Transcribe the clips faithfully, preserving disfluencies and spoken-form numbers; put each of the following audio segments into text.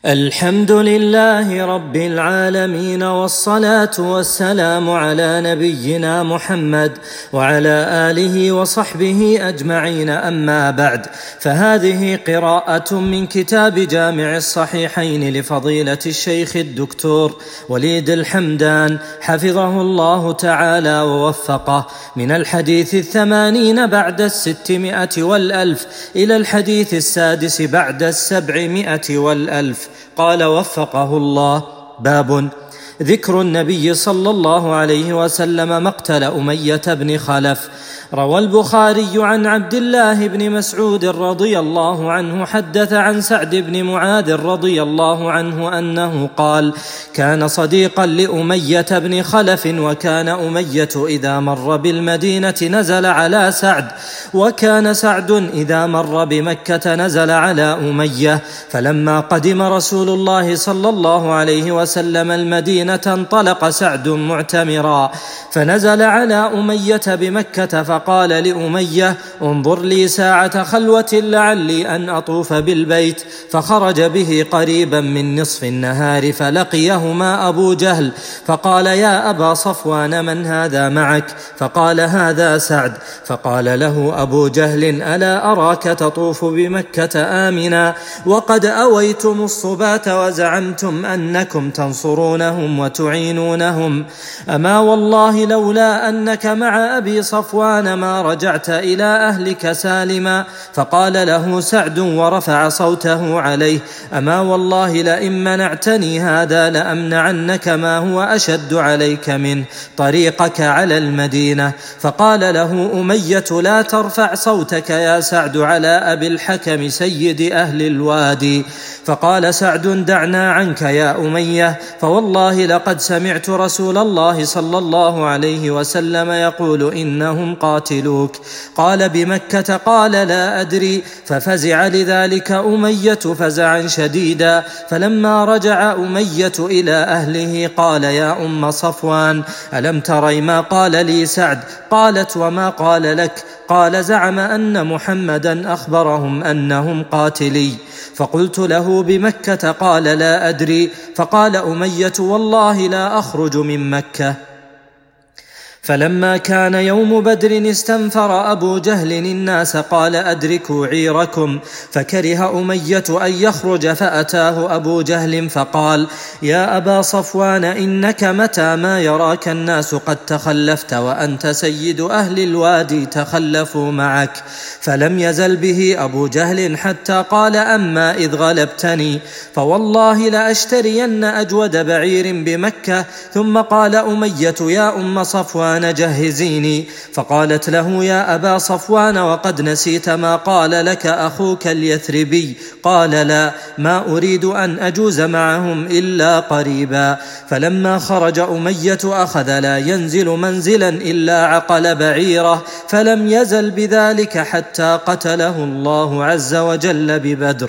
الحمد لله رب العالمين، والصلاة والسلام على نبينا محمد وعلى آله وصحبه أجمعين. أما بعد، فهذه قراءة من كتاب جامع الصحيحين لفضيلة الشيخ الدكتور وليد الحمدان حفظه الله تعالى ووفقه، من الحديث الثمانين بعد الستمائة والألف إلى الحديث السادس بعد السبعمائة والألف. قال وفقه الله: باب ذكر النبي صلى الله عليه وسلم مقتل أمية بن خلف. روى البخاري عن عبد الله بن مسعود رضي الله عنه حدث عن سعد بن معاذ رضي الله عنه أنه قال: كان صديقا لأمية بن خلف، وكان أمية إذا مر بالمدينة نزل على سعد، وكان سعد إذا مر بمكة نزل على أمية. فلما قدم رسول الله صلى الله عليه وسلم المدينة انطلق سعد معتمرا، فنزل على أمية بمكة فقال لأمية: انظر لي ساعة خلوة لعلي أن أطوف بالبيت. فخرج به قريبا من نصف النهار، فلقيهما أبو جهل فقال: يا أبا صفوان، من هذا معك؟ فقال: هذا سعد. فقال له أبو جهل: ألا أراك تطوف بمكة آمنا، وقد أويتم الصبات وزعمتم أنكم تنصرونهم وتعينونهم، أما والله لولا أنك مع أبي صفوان ما رجعت إلى أهلك سالما. فقال له سعد ورفع صوته عليه: أما والله لئن منعتني هذا لأمنعنك ما هو أشد عليك منه، طريقك على المدينة. فقال له أمية: لا ترفع صوتك يا سعد على أبي الحكم سيد أهل الوادي. فقال سعد: دعنا عنك يا أمية، فوالله لقد سمعت رسول الله صلى الله عليه وسلم يقول: إنهم قاتلوك. قال: بمكة؟ قال: لا أدري. ففزع لذلك أمية فزعا شديدا. فلما رجع أمية إلى أهله قال: يا أم صفوان، ألم تري ما قال لي سعد؟ قالت: وما قال لك؟ قال: زعم أن محمدا أخبرهم أنهم قاتلي. فقلت له: بمكة؟ قال: لا أدري. فقال أمية: والله لا أخرج من مكة. فلما كان يوم بدر استنفر أبو جهل الناس، قال: أدركوا عيركم. فكره أمية أن يخرج، فأتاه أبو جهل فقال: يا أبا صفوان، إنك متى ما يراك الناس قد تخلفت وأنت سيد أهل الوادي تخلفوا معك. فلم يزل به أبو جهل حتى قال: أما إذ غلبتني فوالله لأشترين أجود بعير بمكة. ثم قال أمية: يا أم صفوان، جهزيني. فقالت له: يا أبا صفوان، وقد نسيت ما قال لك أخوك اليثربي؟ قال: لا، ما أريد أن أجوز معهم إلا قريبا. فلما خرج أمية أخذ لا ينزل منزلا إلا عقل بعيره، فلم يزل بذلك حتى قتله الله عز وجل ببدر.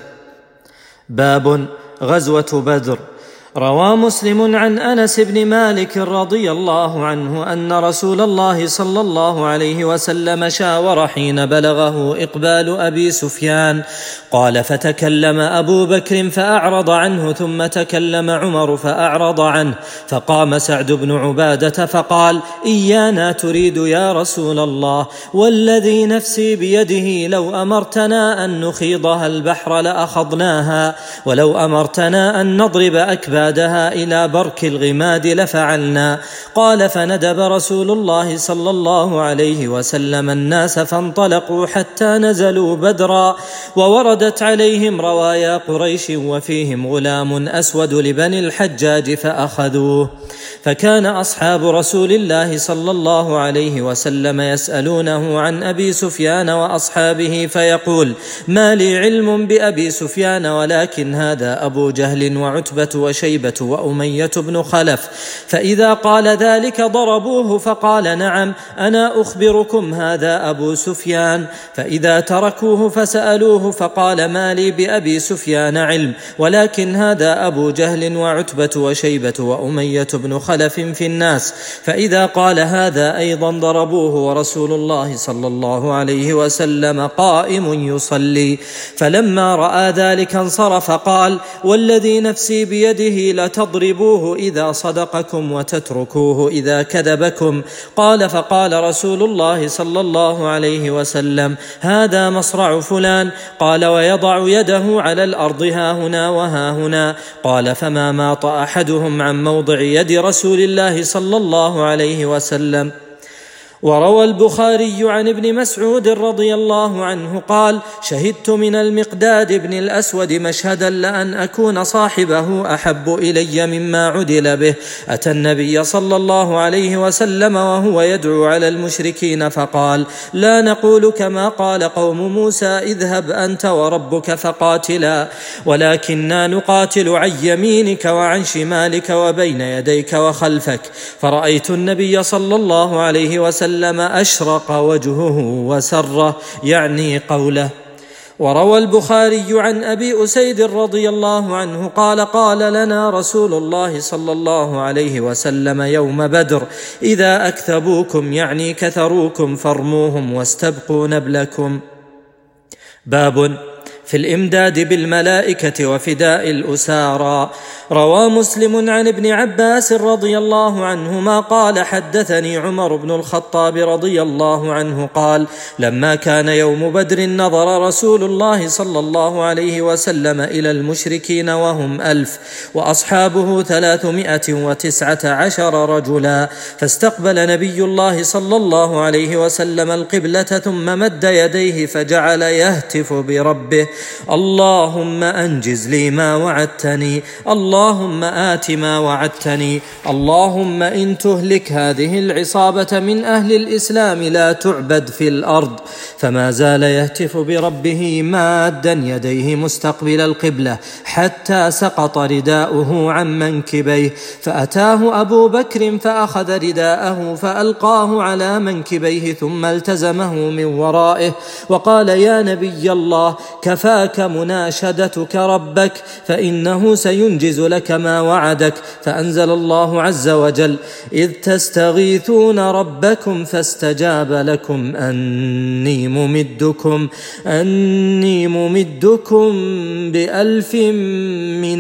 باب غزوة بدر. روى مسلم عن أنس بن مالك رضي الله عنه أن رسول الله صلى الله عليه وسلم شاور حين بلغه إقبال أبي سفيان. قال: فتكلم أبو بكر فأعرض عنه، ثم تكلم عمر فأعرض عنه، فقام سعد بن عبادة فقال: إيانا تريد يا رسول الله؟ والذي نفسي بيده لو أمرتنا أن نخيضها البحر لأخضناها، ولو أمرتنا أن نضرب أكبادها إلى برك الغماد لفعلنا. قال: فندب رسول الله صلى الله عليه وسلم الناس فانطلقوا حتى نزلوا بدرا، ووردت عليهم روايا قريش وفيهم غلام أسود لبني الحجاج فأخذوه. فكان أصحاب رسول الله صلى الله عليه وسلم يسألونه عن أبي سفيان وأصحابه، فيقول: ما لي علم بأبي سفيان، ولكن هذا أبو جهل وعتبة وشيبة وشيبة وأمية بن خلف، فإذا قال ذلك ضربوه، فقال نعم أنا أخبركم هذا أبو سفيان. فإذا تركوه فسألوه فقال ما لي بأبي سفيان علم، ولكن هذا أبو جهل وعتبة وشيبة وأمية بن خلف في الناس. فإذا قال هذا أيضا ضربوه، ورسول الله صلى الله عليه وسلم قائم يصلي. فلما رأى ذلك انصرف قال والذي نفسي بيده لتضربوه إذا صدقكم وتتركوه إذا كذبكم. قال فقال رسول الله صلى الله عليه وسلم هذا مصرع فلان. قال ويضع يده على الأرض هاهنا وهاهنا. قال فما ماط أحدهم عن موضع يد رسول الله صلى الله عليه وسلم. وروى البخاري عن ابن مسعود رضي الله عنه قال شهدت من المقداد بن الأسود مشهدا لأن أكون صاحبه أحب إلي مما عدل به. أتى النبي صلى الله عليه وسلم وهو يدعو على المشركين فقال لا نقول كما قال قوم موسى اذهب أنت وربك فقاتلا، ولكننا نقاتل عن يمينك وعن شمالك وبين يديك وخلفك. فرأيت النبي صلى الله عليه وسلم لما أشرق وجهه وسره، يعني قوله. وروى البخاري عن أبي أسيد رضي الله عنه قال قال لنا رسول الله صلى الله عليه وسلم يوم بدر إذا أكثبوكم يعني كثروكم فارموهم واستبقوا نبلكم. باب في الإمداد بالملائكة وفداء الأسارى. روى مسلم عن ابن عباس رضي الله عنهما قال حدثني عمر بن الخطاب رضي الله عنه قال لما كان يوم بدر نظر رسول الله صلى الله عليه وسلم إلى المشركين وهم ألف وأصحابه ثلاثمائة وتسعة عشر رجلا، فاستقبل نبي الله صلى الله عليه وسلم القبلة ثم مد يديه فجعل يهتف بربه اللهم أنجز لي ما وعدتني، اللهم آت ما وعدتني، اللهم إن تهلك هذه العصابة من أهل الإسلام لا تعبد في الأرض. فما زال يهتف بربه مادا يديه مستقبل القبلة حتى سقط رداؤه عن منكبيه، فأتاه أبو بكر فأخذ رداءه فألقاه على منكبيه ثم التزمه من ورائه وقال يا نبي الله كفاك مناشدتك ربك فإنه سينجز لك ما وعدك. فأنزل الله عز وجل إذ تستغيثون ربكم فاستجاب لكم أني ممدكم أني ممدكم بألف من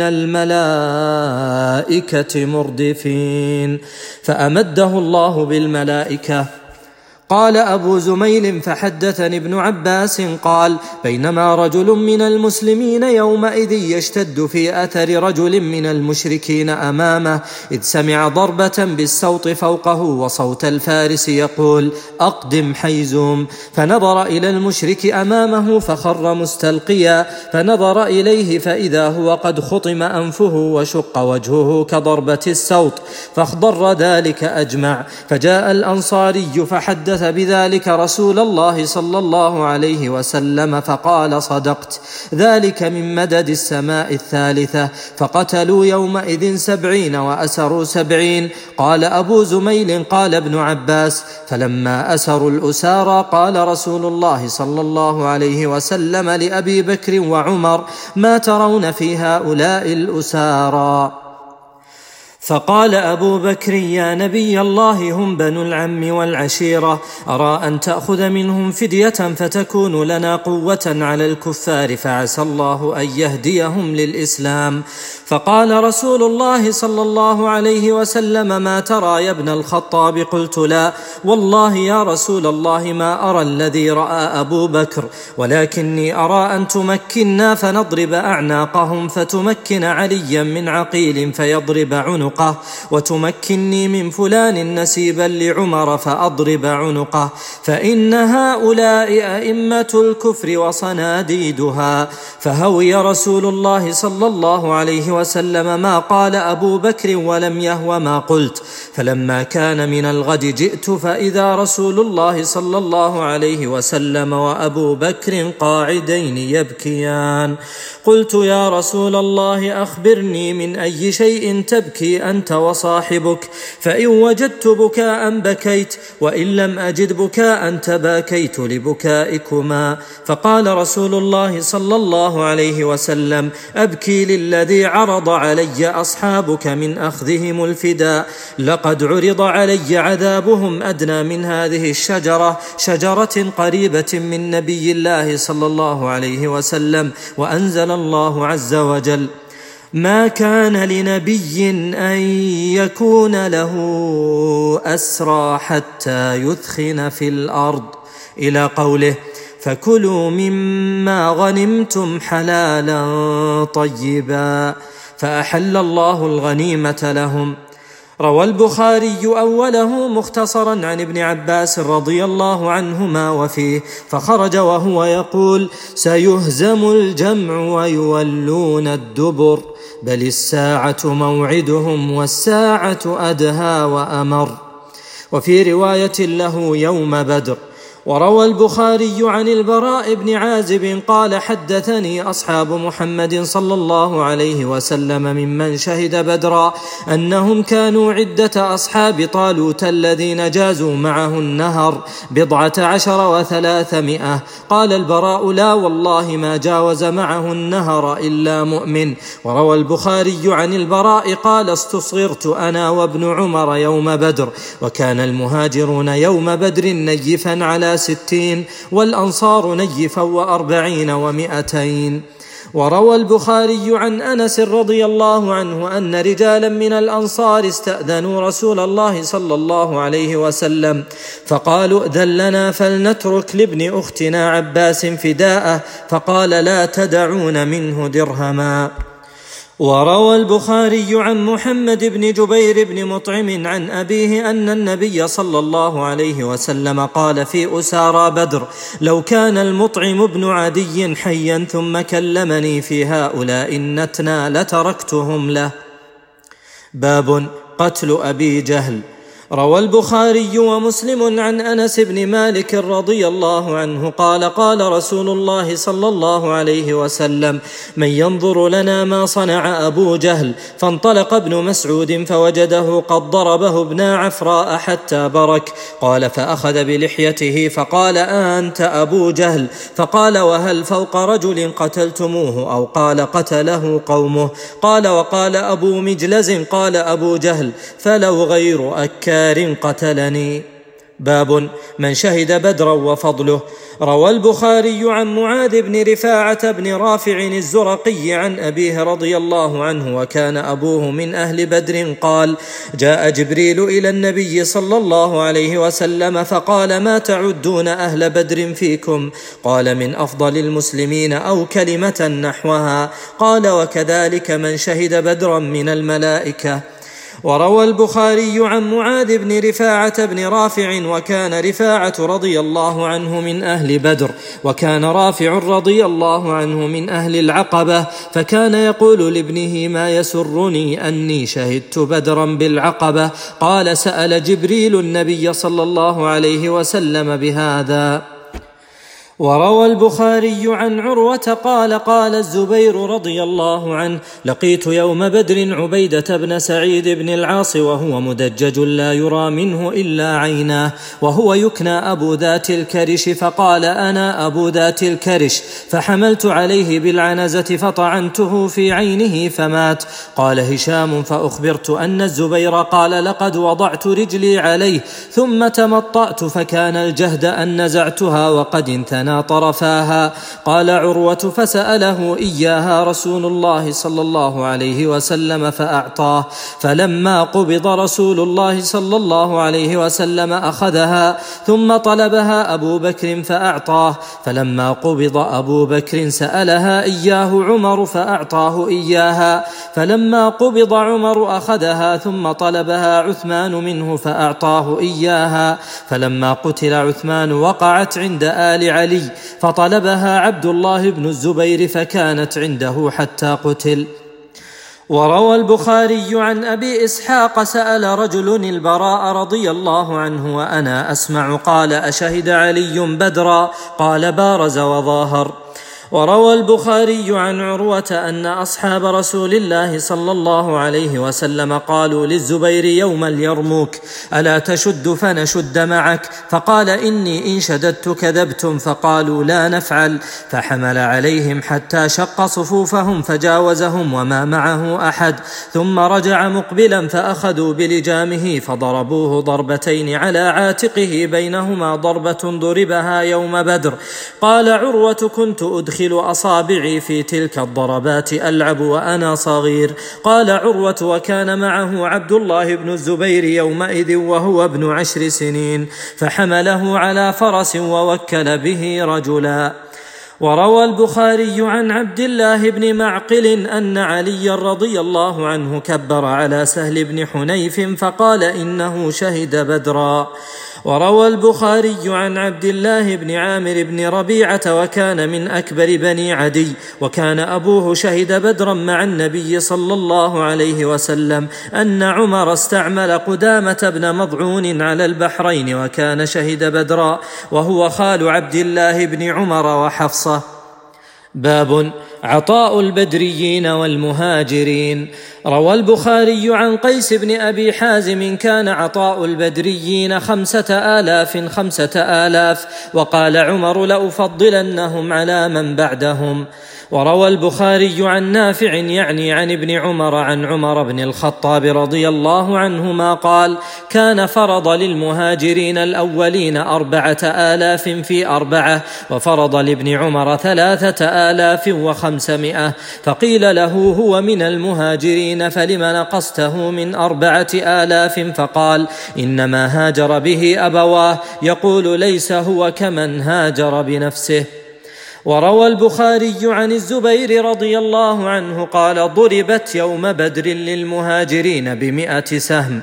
الملائكة مردفين، فأمده الله بالملائكة. قال أبو زميل فحدثني ابن عباس قال بينما رجل من المسلمين يومئذ يشتد في أثر رجل من المشركين أمامه إذ سمع ضربة بالسوط فوقه وصوت الفارس يقول أقدم حيزوم، فنظر إلى المشرك أمامه فخر مستلقيا، فنظر إليه فإذا هو قد خطم أنفه وشق وجهه كضربة السوط، فاخضر ذلك أجمع. فجاء الأنصاري فحدث بذلك رسول الله صلى الله عليه وسلم فقال صدقت، ذلك من مدد السماء الثالثة، فقتلوا يومئذ سبعين وأسروا سبعين. قال أبو زميل قال ابن عباس فلما أسروا الأسارى قال رسول الله صلى الله عليه وسلم لأبي بكر وعمر ما ترون في هؤلاء الأسارى؟ فقال أبو بكر يا نبي الله هم بنو العم والعشيرة، أرى أن تأخذ منهم فدية فتكون لنا قوة على الكفار فعسى الله أن يهديهم للإسلام. فقال رسول الله صلى الله عليه وسلم ما ترى يا ابن الخطاب؟ قلت لا والله يا رسول الله ما أرى الذي رأى أبو بكر، ولكني أرى أن تمكننا فنضرب أعناقهم فتمكن عليا من عقيل فيضرب عنق عنقه، وتمكني من فلان نسيبا لعمر فأضرب عنقه، فإن هؤلاء أئمة الكفر وصناديدها. فهوي رسول الله صلى الله عليه وسلم ما قال أبو بكر ولم يهو ما قلت. فلما كان من الغد جئت فإذا رسول الله صلى الله عليه وسلم وأبو بكر قاعدين يبكيان. قلت يا رسول الله أخبرني من أي شيء تبكي أنت وصاحبك؟ فإن وجدت بكاء بكيت، وإن لم أجد بكاء تباكيت لبكائكما. فقال رسول الله صلى الله عليه وسلم أبكي للذي عرض علي أصحابك من أخذهم الفداء، لقد عرض علي عذابهم أدنى من هذه الشجرة، شجرة قريبة من نبي الله صلى الله عليه وسلم. وأنزل الله عز وجل ما كان لنبي أن يكون له أسرى حتى يثخن في الأرض، إلى قوله فكلوا مما غنمتم حلالا طيبا، فأحل الله الغنيمة لهم. روى البخاري أوله مختصرا عن ابن عباس رضي الله عنهما وفيه فخرج وهو يقول سيهزم الجمع ويولون الدبر، بل الساعة موعدهم والساعة أدهى وأمر. وفي رواية له يوم بدر. وروى البخاري عن البراء بن عازب قال حدثني أصحاب محمد صلى الله عليه وسلم ممن شهد بدرا أنهم كانوا عدة أصحاب طالوت الذين جازوا معه النهر بضعة عشر وثلاثمائة. قال البراء لا والله ما جاوز معه النهر إلا مؤمن. وروى البخاري عن البراء قال استصغرت أنا وابن عمر يوم بدر، وكان المهاجرون يوم بدر نيفا على ستين، والأنصار نيفا وأربعين ومئتين. وروى البخاري عن أنس رضي الله عنه أن رجالا من الأنصار استأذنوا رسول الله صلى الله عليه وسلم فقالوا ائذن لنا فلنترك لابن أختنا عباس فداءه، فقال لا تدعون منه درهما. وروى البخاري عن محمد بن جبير بن مطعم عن أبيه أن النبي صلى الله عليه وسلم قال في أسارى بدر لو كان المطعم بن عدي حيا ثم كلمني في هؤلاء النتنى لتركتهم له. باب قتل أبي جهل. روى البخاري ومسلم عن أنس بن مالك رضي الله عنه قال قال رسول الله صلى الله عليه وسلم من ينظر لنا ما صنع أبو جهل؟ فانطلق ابن مسعود فوجده قد ضربه ابن عفراء حتى برك. قال فأخذ بلحيته فقال أنت أبو جهل؟ فقال وهل فوق رجل قتلتموه؟ أو قال قتله قومه؟ قال وقال أبو مجلز قال أبو جهل فلو غير أكار قتلني. باب من شهد بدرا وفضله. روى البخاري عن معاذ بن رفاعة بن رافع الزرقي عن أبيه رضي الله عنه وكان أبوه من أهل بدر قال جاء جبريل إلى النبي صلى الله عليه وسلم فقال ما تعدون أهل بدر فيكم؟ قال من أفضل المسلمين أو كلمة نحوها. قال وكذلك من شهد بدرا من الملائكة. وروى البخاري عن معاذ بن رفاعة بن رافع وكان رفاعة رضي الله عنه من أهل بدر، وكان رافع رضي الله عنه من أهل العقبة، فكان يقول لابنه ما يسرني أني شهدت بدرا بالعقبة. قال سأل جبريل النبي صلى الله عليه وسلم بهذا. وروى البخاري عن عروة قال قال الزبير رضي الله عنه لقيت يوم بدر عبيدة بن سعيد بن العاص وهو مدجج لا يرى منه إلا عيناه، وهو يكنى أبو ذات الكرش، فقال أنا أبو ذات الكرش، فحملت عليه بالعنزة فطعنته في عينه فمات. قال هشام فأخبرت أن الزبير قال لقد وضعت رجلي عليه ثم تمطأت فكان الجهد أن نزعتها وقد انثنى لنا طرفاها. قال عروة: فسأله إياها رسول الله صلى الله عليه وسلم فأعطاه، فلما قبض رسول الله صلى الله عليه وسلم أخذها، ثم طلبها أبو بكر فأعطاه، فلما قبض أبو بكر سألها إياه عمر فأعطاه إياها، فلما قبض عمر أخذها، ثم طلبها عثمان منه فأعطاه إياها، فلما قتل عثمان وقعت عند آل علي، فطلبها عبد الله بن الزبير فكانت عنده حتى قتل. وروى البخاري عن أبي إسحاق: سأل رجل البراء رضي الله عنه وأنا أسمع، قال: أشهد علي بدرا؟ قال: بارز وظاهر. وروى البخاري عن عروة أن أصحاب رسول الله صلى الله عليه وسلم قالوا للزبير يوم اليرموك: ألا تشد فنشد معك؟ فقال: إني إن شددت كذبتم. فقالوا: لا نفعل. فحمل عليهم حتى شق صفوفهم فجاوزهم وما معه أحد، ثم رجع مقبلا فأخذوا بلجامه فضربوه ضربتين على عاتقه، بينهما ضربة ضربها يوم بدر. قال عروة: كنت أدخل أصابعي في تلك الضربات ألعب وأنا صغير. قال عروة: وكان معه عبد الله بن الزبير يومئذ وهو ابن عشر سنين، فحمله على فرس ووكل به رجلا. وروى البخاري عن عبد الله بن معقل أن علي رضي الله عنه كبر على سهل بن حنيف فقال: إنه شهد بدرا. وروى البخاري عن عبد الله بن عامر بن ربيعة وكان من أكبر بني عدي، وكان أبوه شهد بدرا مع النبي صلى الله عليه وسلم، أن عمر استعمل قدامة بن مضعون على البحرين وكان شهد بدرا، وهو خال عبد الله بن عمر وحفصة. باب عطاء البدريين والمهاجرين. روى البخاري عن قيس بن أبي حازم: كان عطاء البدريين خمسة آلاف خمسة آلاف، وقال عمر: لأفضلنهم على من بعدهم. وروى البخاري عن نافع يعني عن ابن عمر عن عمر بن الخطاب رضي الله عنهما قال: كان فرض للمهاجرين الأولين أربعة آلاف في أربعة، وفرض لابن عمر ثلاثة آلاف وخمسمائة. فقيل له: هو من المهاجرين فلم نقصته من أربعة آلاف؟ فقال: إنما هاجر به أبواه، يقول: ليس هو كمن هاجر بنفسه. وروى البخاري عن الزبير رضي الله عنه قال: ضربت يوم بدر للمهاجرين بمئة سهم.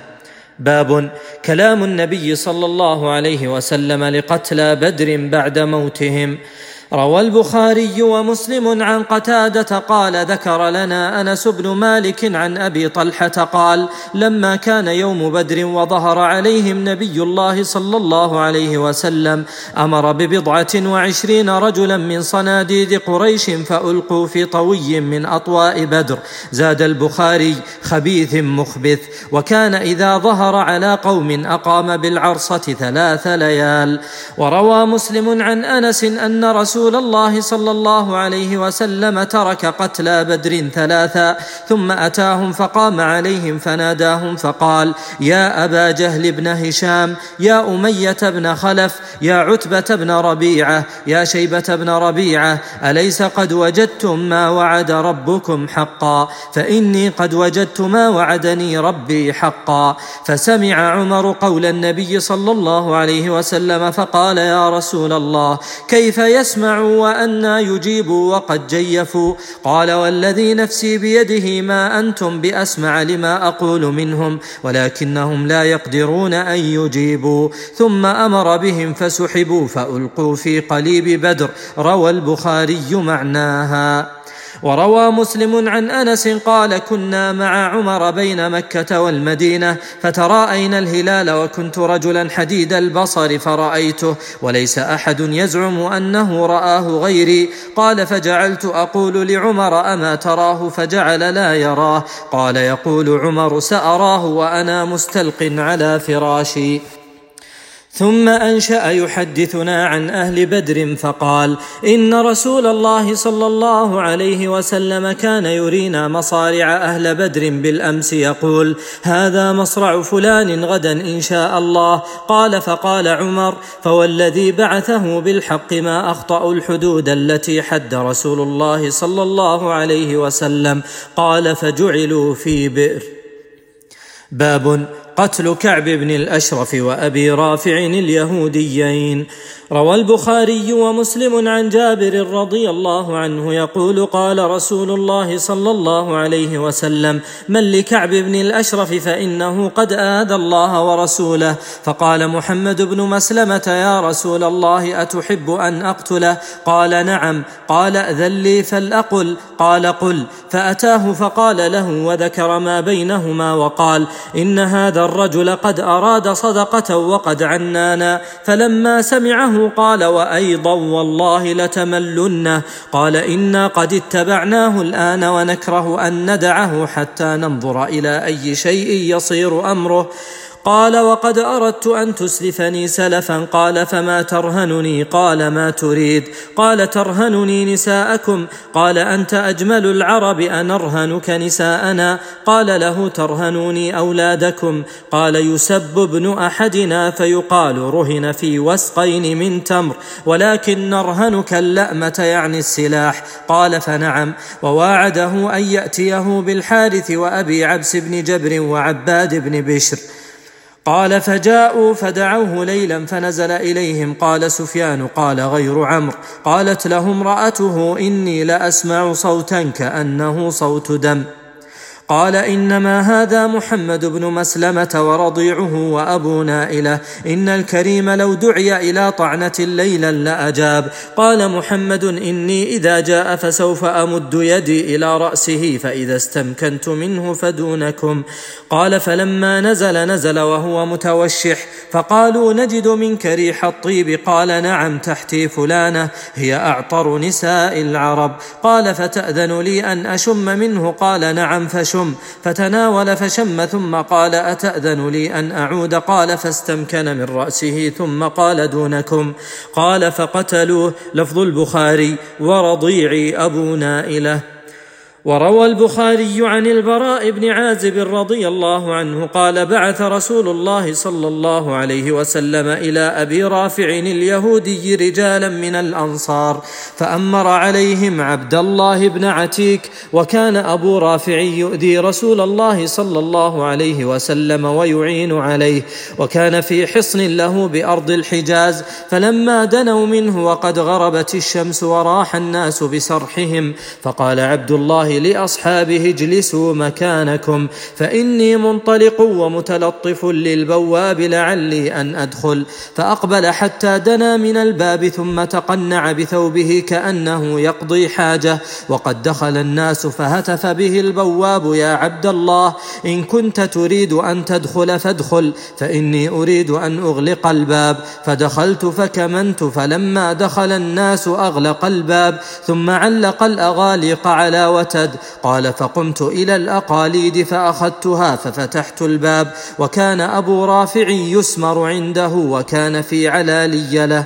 باب كلام النبي صلى الله عليه وسلم لقتلى بدر بعد موتهم. روى البخاري ومسلم عن قتادة قال: ذكر لنا أنس بن مالك عن أبي طلحة قال: لما كان يوم بدر وظهر عليهم نبي الله صلى الله عليه وسلم أمر ببضعة وعشرين رجلا من صناديد قريش فألقوا في طوي من أطواء بدر. زاد البخاري: خبيث مخبث. وكان إذا ظهر على قوم أقام بالعرصة ثلاث ليال. وروى مسلم عن أنس أن رسول رسول الله صلى الله عليه وسلم ترك قتلى بدر ثلاثا، ثم أتاهم فقام عليهم فناداهم فقال: يا أبا جهل بن هشام، يا أمية بن خلف، يا عتبة بن ربيعة، يا شيبة بن ربيعة، أليس قد وجدتم ما وعد ربكم حقا؟ فإني قد وجدت ما وعدني ربي حقا. فسمع عمر قول النبي صلى الله عليه وسلم فقال: يا رسول الله، كيف يسمع وأنا يجيبوا وقد جيفوا؟ قال: والذي نفسي بيده ما أنتم بأسمع لما أقول منهم، ولكنهم لا يقدرون أن يجيبوا. ثم أمر بهم فسحبوا فألقوا في قليب بدر. روى البخاري معناها. وروى مسلم عن أنس قال: كنا مع عمر بين مكة والمدينة فتراءينا الهلال، وكنت رجلا حديد البصر فرأيته، وليس أحد يزعم أنه رآه غيري. قال: فجعلت أقول لعمر: أما تراه؟ فجعل لا يراه. قال: يقول عمر: سأراه وأنا مستلق على فراشي. ثم أنشأ يحدثنا عن أهل بدر فقال: إن رسول الله صلى الله عليه وسلم كان يرينا مصارع أهل بدر بالأمس يقول: هذا مصرع فلان غدا إن شاء الله. قال: فقال عمر: فوالذي بعثه بالحق ما أخطأوا الحدود التي حد رسول الله صلى الله عليه وسلم. قال: فجعلوا في بئر. باب قتل كعب بن الأشرف وأبي رافع اليهوديين. روى البخاري ومسلم عن جابر رضي الله عنه يقول: قال رسول الله صلى الله عليه وسلم: من لكعب بن الأشرف فإنه قد آذى الله ورسوله. فقال محمد بن مسلمة: يا رسول الله أتحب أن أقتله؟ قال: نعم. قال: أذن لي فلأقل. قال: قل. فأتاه فقال له وذكر ما بينهما وقال: إن هذا الرجل قد أراد صدقة وقد عنانا. فلما سمعه قال: وأيضا والله لتملنه. قال: إنا قد اتبعناه الآن ونكره أن ندعه حتى ننظر إلى أي شيء يصير أمره. قال: وقد أردت أن تسلفني سلفا. قال: فما ترهنني؟ قال: ما تريد؟ قال: ترهنني نساءكم. قال: أنت أجمل العرب أنرهنك نساءنا؟ قال له: ترهنوني أولادكم. قال: يسب ابن أحدنا فيقال رهن في وسقين من تمر، ولكن نرهنك اللأمة يعني السلاح. قال: فنعم. وواعده أن يأتيه بالحارث وأبي عبس بن جبر وعباد بن بشر. قال: فجاءوا فدعوه ليلا فنزل إليهم. قال سفيان: قال غير عمرو: قالت له امرأته: إني لأسمع صوتا كأنه صوت دم. قال: إنما هذا محمد بن مسلمة ورضيعه وأبو نائلة. إن الكريم لو دعي إلى طعنة ليلا لأجاب. قال محمد: إني إذا جاء فسوف أمد يدي إلى رأسه، فإذا استمكنت منه فدونكم. قال: فلما نزل نزل وهو متوشح، فقالوا: نجد منك ريح الطيب. قال: نعم، تحتي فلانة هي أعطر نساء العرب. قال: فتأذن لي أن أشم منه؟ قال: نعم، فشم. فتناول فشم ثم قال: أتأذن لي أن أعود؟ قال: فاستمكن من رأسه ثم قال: دونكم. قال: فقتلوه. لفظ البخاري: ورضيعي أبو نائلة. وروى البخاري عن البراء بن عازب رضي الله عنه قال: بعث رسول الله صلى الله عليه وسلم إلى أبي رافع اليهودي رجالا من الأنصار، فأمر عليهم عبد الله بن عتيك. وكان أبو رافع يؤذي رسول الله صلى الله عليه وسلم ويعين عليه، وكان في حصن له بأرض الحجاز. فلما دنوا منه وقد غربت الشمس وراح الناس بسرحهم، فقال عبد الله لأصحابه: اجلسوا مكانكم فإني منطلق ومتلطف للبواب لعلي أن أدخل. فأقبل حتى دنا من الباب ثم تقنع بثوبه كأنه يقضي حاجة، وقد دخل الناس، فهتف به البواب: يا عبد الله، إن كنت تريد أن تدخل فادخل، فإني أريد أن أغلق الباب. فدخلت فكمنت، فلما دخل الناس أغلق الباب ثم علق الأغاليق على وتد. قال: فقمت إلى الأقاليد فأخذتها ففتحت الباب، وكان أبو رافع يسمر عنده وكان في علالي له.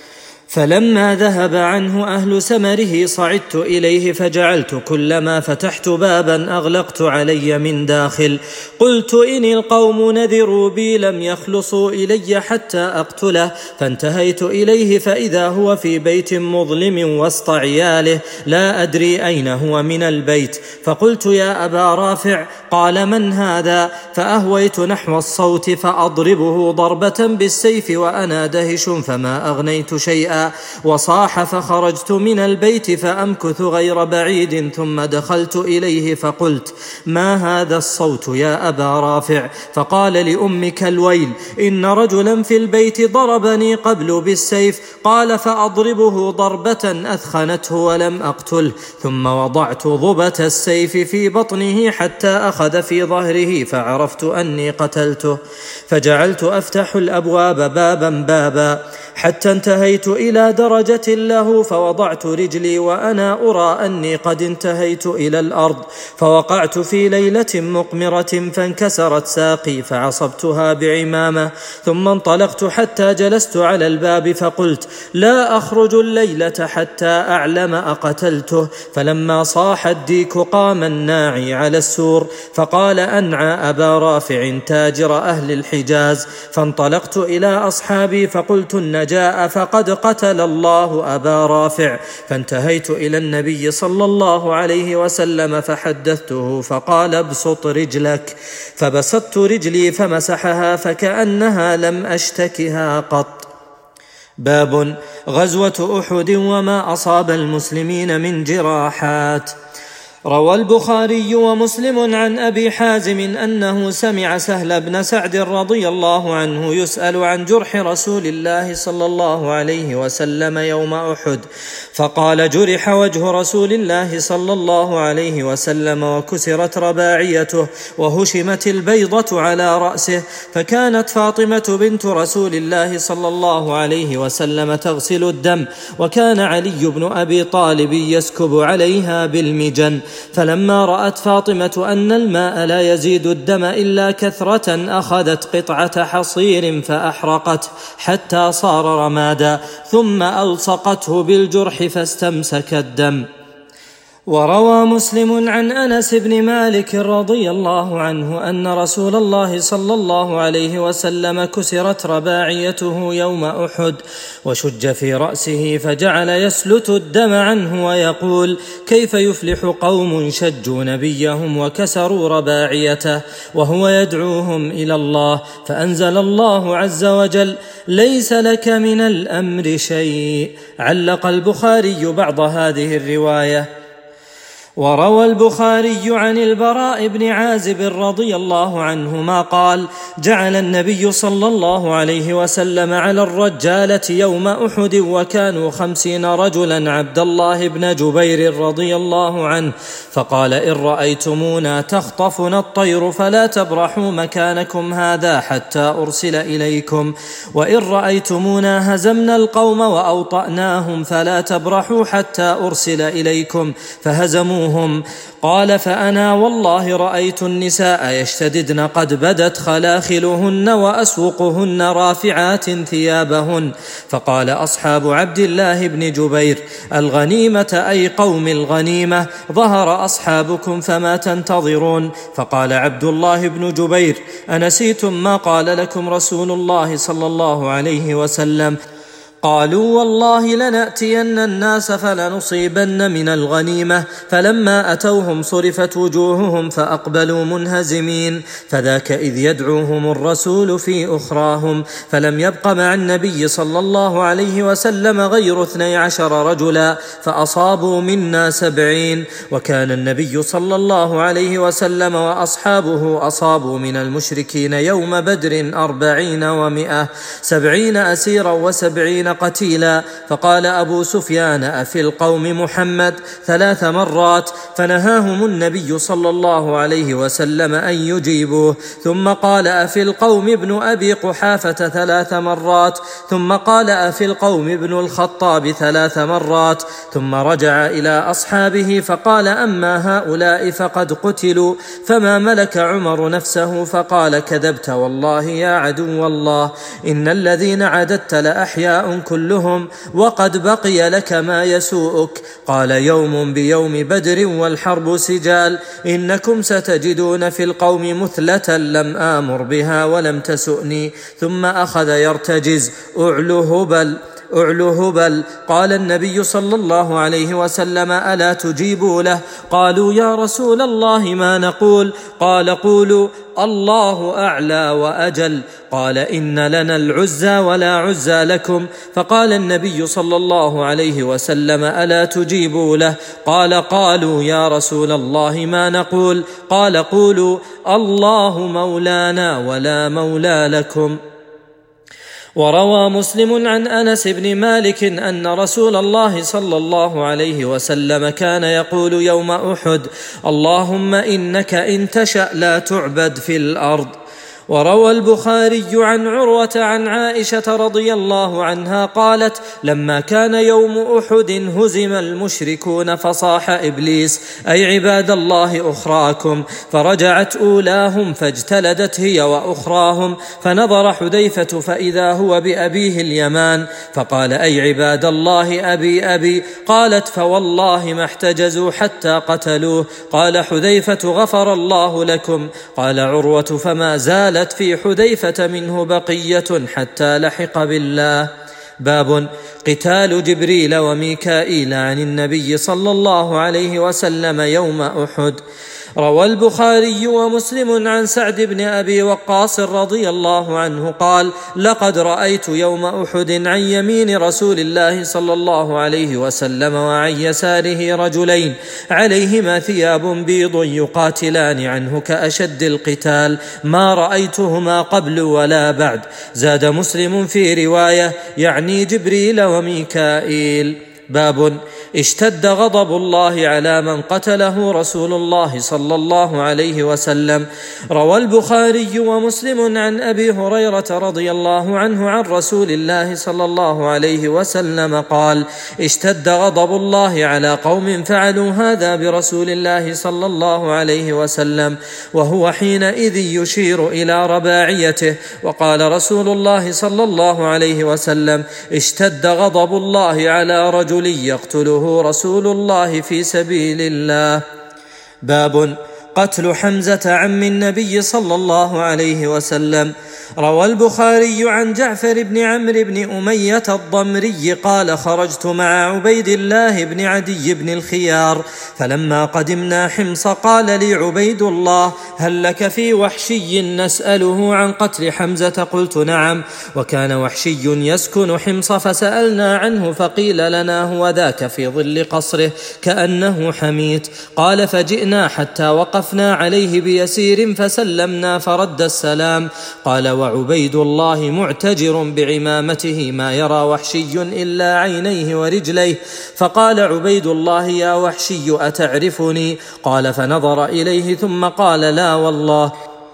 فلما ذهب عنه أهل سمره صعدت إليه، فجعلت كلما فتحت بابا أغلقت علي من داخل. قلت: إن القوم نذروا بي لم يخلصوا إلي حتى أقتله. فانتهيت إليه فإذا هو في بيت مظلم وسط عياله، لا أدري أين هو من البيت. فقلت: يا أبا رافع. قال: من هذا؟ فأهويت نحو الصوت فأضربه ضربة بالسيف وأنا دهش، فما أغنيت شيئا. وصاح. فخرجت من البيت فأمكث غير بعيد، ثم دخلت إليه فقلت: ما هذا الصوت يا أبا رافع؟ فقال: لأمك الويل، إن رجلا في البيت ضربني قبل بالسيف. قال: فأضربه ضربة أثخنته ولم أقتله، ثم وضعت ضبة السيف في بطنه حتى أخذ فأخذ في ظهره فعرفت أني قتلته، فجعلت أفتح الأبواب بابا بابا حتى انتهيت إلى درجة له، فوضعت رجلي وأنا أرى أني قد انتهيت إلى الأرض، فوقعت في ليلة مقمرة فانكسرت ساقي فعصبتها بعمامة، ثم انطلقت حتى جلست على الباب فقلت لا أخرج الليلة حتى أعلم أقتلته. فلما صاح الديك قام الناعي على السور فقال أنعى أبا رافع تاجر أهل الحجاز، فانطلقت إلى أصحابي فقلت النجاء فقد قتل الله أبا رافع، فانتهيت إلى النبي صلى الله عليه وسلم فحدثته فقال ابسط رجلك، فبسطت رجلي فمسحها فكأنها لم أشتكها قط. باب غزوة أحد وما أصاب المسلمين من جراحات. روى البخاري ومسلم عن أبي حازم أنه سمع سهل بن سعد رضي الله عنه يسأل عن جرح رسول الله صلى الله عليه وسلم يوم أحد، فقال جرح وجه رسول الله صلى الله عليه وسلم وكسرت رباعيته وهشمت البيضة على رأسه، فكانت فاطمة بنت رسول الله صلى الله عليه وسلم تغسل الدم، وكان علي بن أبي طالب يسكب عليها بالمجن، فلما رأت فاطمة أن الماء لا يزيد الدم إلا كثرة أخذت قطعة حصير فأحرقته حتى صار رمادا، ثم ألصقته بالجرح فاستمسك الدم. وروى مسلم عن أنس بن مالك رضي الله عنه أن رسول الله صلى الله عليه وسلم كسرت رباعيته يوم أحد وشج في رأسه، فجعل يسلت الدم عنه ويقول كيف يفلح قوم شجوا نبيهم وكسروا رباعيته وهو يدعوهم إلى الله، فأنزل الله عز وجل ليس لك من الأمر شيء. علق البخاري بعض هذه الرواية. وروى البخاري عن البراء بن عازب رضي الله عنهما قال جعل النبي صلى الله عليه وسلم على الرجالة يوم أحد وكانوا خمسين رجلا عبد الله بن جبير رضي الله عنه، فقال إن رأيتمونا تخطفنا الطير فلا تبرحوا مكانكم هذا حتى أرسل إليكم، وإن رأيتمونا هزمنا القوم وأوطأناهم فلا تبرحوا حتى أرسل إليكم، فهزموا قال فأنا والله رأيت النساء يشتددن قد بدت خلاخلهن وأسوقهن رافعات ثيابهن، فقال أصحاب عبد الله بن جبير الغنيمة أي قوم الغنيمة، ظهر أصحابكم فما تنتظرون؟ فقال عبد الله بن جبير أنسيتم ما قال لكم رسول الله صلى الله عليه وسلم؟ قالوا والله لنأتين الناس فلنصيبن من الغنيمة، فلما أتوهم صرفت وجوههم فأقبلوا منهزمين، فذاك إذ يدعوهم الرسول في أخراهم، فلم يبق مع النبي صلى الله عليه وسلم غير اثني عشر رجلا فأصابوا منا سبعين، وكان النبي صلى الله عليه وسلم وأصحابه أصابوا من المشركين يوم بدر أربعين ومئة سبعين أسيرا وسبعين قتيلا. فقال أبو سفيان أفي القوم محمد ثلاث مرات، فنهاهم النبي صلى الله عليه وسلم أن يجيبوه، ثم قال أفي القوم ابن أبي قحافة ثلاث مرات، ثم قال أفي القوم ابن الخطاب ثلاث مرات، ثم رجع إلى أصحابه فقال أما هؤلاء فقد قتلوا، فما ملك عمر نفسه فقال كذبت والله يا عدو الله، إن الذين عددت لأحياء كلهم وقد بقي لك ما يسوءك. قال يوم بيوم بدر والحرب سجال، إنكم ستجدون في القوم مثلة لم آمر بها ولم تسؤني. ثم أخذ يرتجز أعلو هبل أعلو هبل. قال النبي صلى الله عليه وسلم ألا تجيبوا له؟ قالوا يا رسول الله ما نقول؟ قال قولوا الله أعلى وأجل. قال إن لنا العزى ولا عزى لكم. فقال النبي صلى الله عليه وسلم ألا تجيبوا له؟ قال قالوا يا رسول الله ما نقول؟ قال قولوا الله مولانا ولا مولى لكم. وروى مسلم عن أنس بن مالك أن رسول الله صلى الله عليه وسلم كان يقول يوم أحد: اللهم إنك إن تشأ لا تعبد في الأرض. وروى البخاري عن عروة عن عائشة رضي الله عنها قالت: لما كان يوم أحد هزم المشركون فصاح إبليس: أي عباد الله أخراكم، فرجعت أولاهم فاجتلدت هي وأخراهم، فنظر حذيفة فإذا هو بأبيه اليمان فقال: أي عباد الله أبي أبي. قالت: فوالله ما احتجزوا حتى قتلوه. قال حذيفة: غفر الله لكم. قال عروة: فما زال في حذيفة منه بقية حتى لحق بالله. باب قتال جبريل وميكائيل عن النبي صلى الله عليه وسلم يوم أحد. روى البخاري ومسلم عن سعد بن أبي وقاص رضي الله عنه قال: لقد رأيت يوم أحد عن يمين رسول الله صلى الله عليه وسلم وعن يساره رجلين عليهما ثياب بيض يقاتلان عنه كأشد القتال، ما رأيتهما قبل ولا بعد. زاد مسلم في رواية: يعني جبريل وميكائيل. باب اشتد غضب الله على من قتله رسول الله صلى الله عليه وسلم. روى البخاري ومسلم عن أبي هريرة رضي الله عنه عن رسول الله صلى الله عليه وسلم قال: اشتد غضب الله على قوم فعلوا هذا برسول الله صلى الله عليه وسلم وهو حينئذ يشير إلى رباعيته. وقال رسول الله صلى الله عليه وسلم: اشتد غضب الله على رجل يقتله رسول الله في سبيل الله. باب قتل حمزة عم النبي صلى الله عليه وسلم. روى البخاري عن جعفر بن عمرو بن أمية الضمري قال: خرجت مع عبيد الله بن عدي بن الخيار، فلما قدمنا حمص قال لي عبيد الله: هل لك في وحشي نسأله عن قتل حمزة؟ قلت: نعم. وكان وحشي يسكن حمص فسألنا عنه فقيل لنا: هو ذاك في ظل قصره كأنه حميت. قال: فجئنا حتى وقفنا عليه بيسير فسلمنا فرد السلام. قال: وعبيد الله معتجر بعمامته ما يرى وحشي إلا عينيه ورجليه. فقال عبيد الله: يا وحشي أتعرفني؟ قال: فنظر إليه ثم قال: لا والله،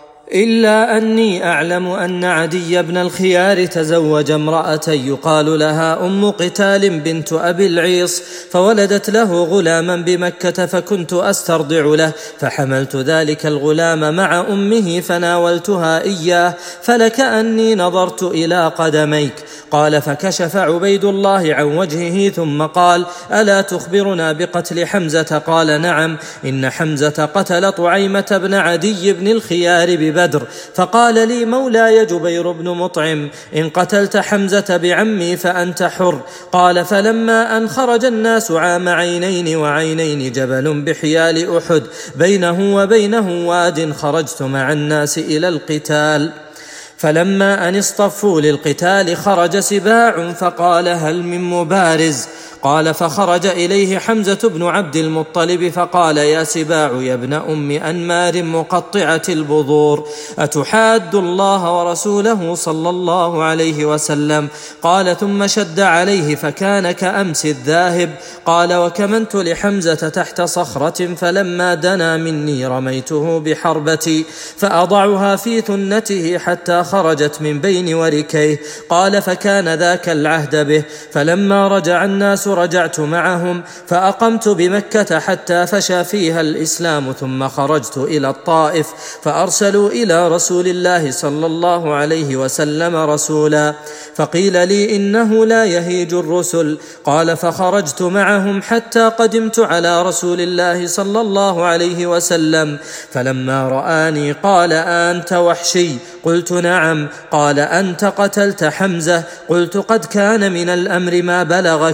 إلا أني أعلم أن عدي بن الخيار تزوج امرأة يقال لها أم قتال بنت أبي العيص، فولدت له غلاما بمكة، فكنت أسترضع له، فحملت ذلك الغلام مع أمه فناولتها إياه، فلكأني نظرت إلى قدميك. قال: فكشف عبيد الله عن وجهه ثم قال: ألا تخبرنا بقتل حمزة؟ قال: نعم، إن حمزة قتل طعيمة بن عدي بن الخيار ببدر. فقال لي مولاي جبير بن مطعم: إن قتلت حمزة بعمي فأنت حر. قال: فلما أن خرج الناس عام عينين وعينين جبل بحيال أحد بينه وبينه واد، خرجت مع الناس إلى القتال، فلما أن اصطفوا للقتال خرج سباع فقال: هل من مبارز؟ قال: فخرج إليه حمزة بن عبد المطلب فقال: يا سباع يا ابن أم أنمار مقطعة البذور، أتحاد الله ورسوله صلى الله عليه وسلم؟ قال: ثم شد عليه فكان كأمس الذاهب. قال: وكمنت لحمزة تحت صخرة، فلما دنا مني رميته بحربتي فأضعها في ثنته حتى خرجت من بين وركيه. قال: فكان ذاك العهد به، فلما رجع الناس رجعت معهم، فأقمت بمكة حتى فشى فيها الإسلام، ثم خرجت إلى الطائف فأرسلوا إلى رسول الله صلى الله عليه وسلم رسولا، فقيل لي إنه لا يهيج الرسل. قال: فخرجت معهم حتى قدمت على رسول الله صلى الله عليه وسلم، فلما رآني قال: أنت وحشي؟ قلت: نعم. قال: أنت قتلت حمزة؟ قلت: قد كان من الأمر ما بلغك. قال: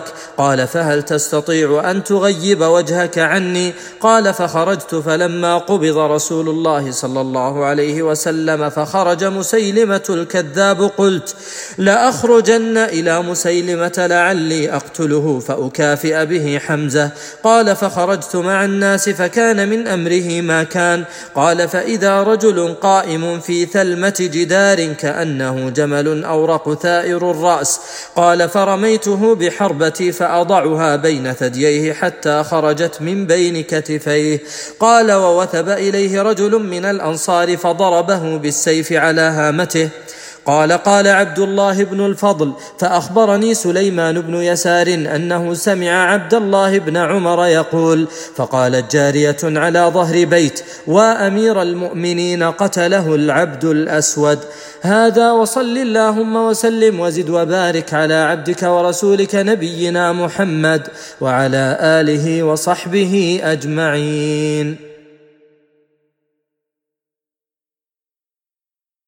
قال: فهل تستطيع أن تغيب وجهك عني؟ قال: فخرجت، فلما قبض رسول الله صلى الله عليه وسلم فخرج مسيلمة الكذاب قلت: لأخرجن إلى مسيلمة لعلي أقتله فأكافئ به حمزة. قال: فخرجت مع الناس فكان من أمره ما كان. قال: فإذا رجل قائم في ثلمة جدار كأنه جمل أورق ثائر الرأس. قال: فرميته بحربتي فأضعها بين ثدييه حتى خرجت من بين كتفيه. قال: ووثب إليه رجل من الأنصار فضربه بالسيف على هامته. قال: قال عبد الله بن الفضل: فأخبرني سليمان بن يسار أنه سمع عبد الله بن عمر يقول: فقالت جارية على ظهر بيت: وأمير المؤمنين قتله العبد الأسود. هذا، وصل اللهم وسلم وزد وبارك على عبدك ورسولك نبينا محمد وعلى آله وصحبه أجمعين.